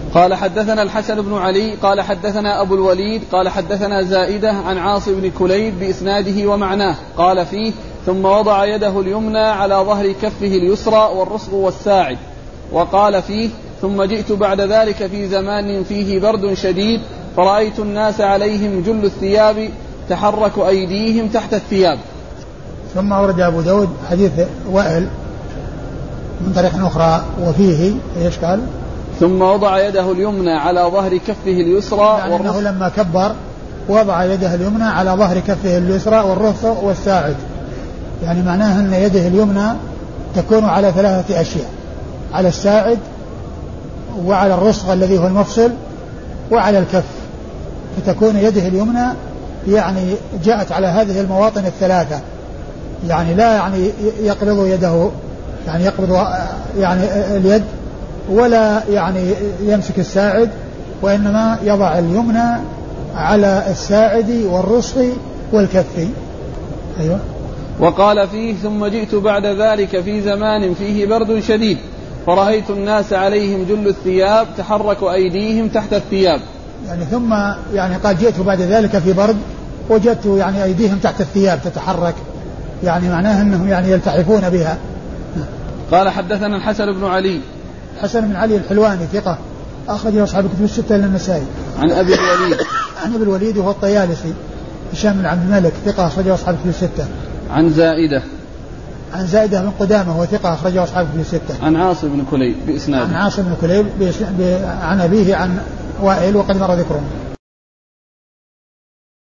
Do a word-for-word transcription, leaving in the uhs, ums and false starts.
قال حدثنا الحسن بن علي قال حدثنا أبو الوليد قال حدثنا زائدة عن عاصم بن كليب بإسناده ومعناه قال فيه ثم وضع يده اليمنى على ظهر كفه اليسرى والرسغ والساعد. وقال فيه ثم جئت بعد ذلك في زمان فيه برد شديد فرأيت الناس عليهم جل الثياب تحرك أيديهم تحت الثياب. ثم أورد أبو داود حديث وائل من طريق أخرى وفيه إيش قال؟ ثم وضع يده اليمنى على ظهر كفه اليسرى يعني أنه لما كبر وضع يده اليمنى على ظهر كفه اليسرى والرسغ والساعد، يعني معناه أن يده اليمنى تكون على ثلاثة أشياء، على الساعد وعلى الرسغ الذي هو المفصل وعلى الكف، فتكون يده اليمنى يعني جاءت على هذه المواطن الثلاثة، يعني لا يعني يقبض يده يعني يقبض يعني اليد ولا يعني يمسك الساعد، وإنما يضع اليمنى على الساعد والرسغ والكف. أيوة. وقال فيه ثم جئت بعد ذلك في زمان فيه برد شديد فرأيت الناس عليهم جل الثياب تحرك أيديهم تحت الثياب. يعني ثم يعني قال جئت بعد ذلك في برد وجدت يعني أيديهم تحت الثياب تتحرك، يعني معناه أنهم يعني يلتحفون بها. قال حدثنا الحسن بن علي حسن بن علي الحلواني ثقة أخرجه أصحاب الكتب الستة إلا النسائي. عن أبي الوليد عن أبي الوليد وهو الطيالسي هشام بن عبد الملك ثقة أخرجه أصحاب الكتب الستة. عن زائدة عن زائدة بن قدامة وهو ثقة أخرجه أصحاب الكتب الستة. عن عاصم بن كليب بإسناده. عن عاصم بن كليب عن أبيه عن وائل وقد مر ذكره.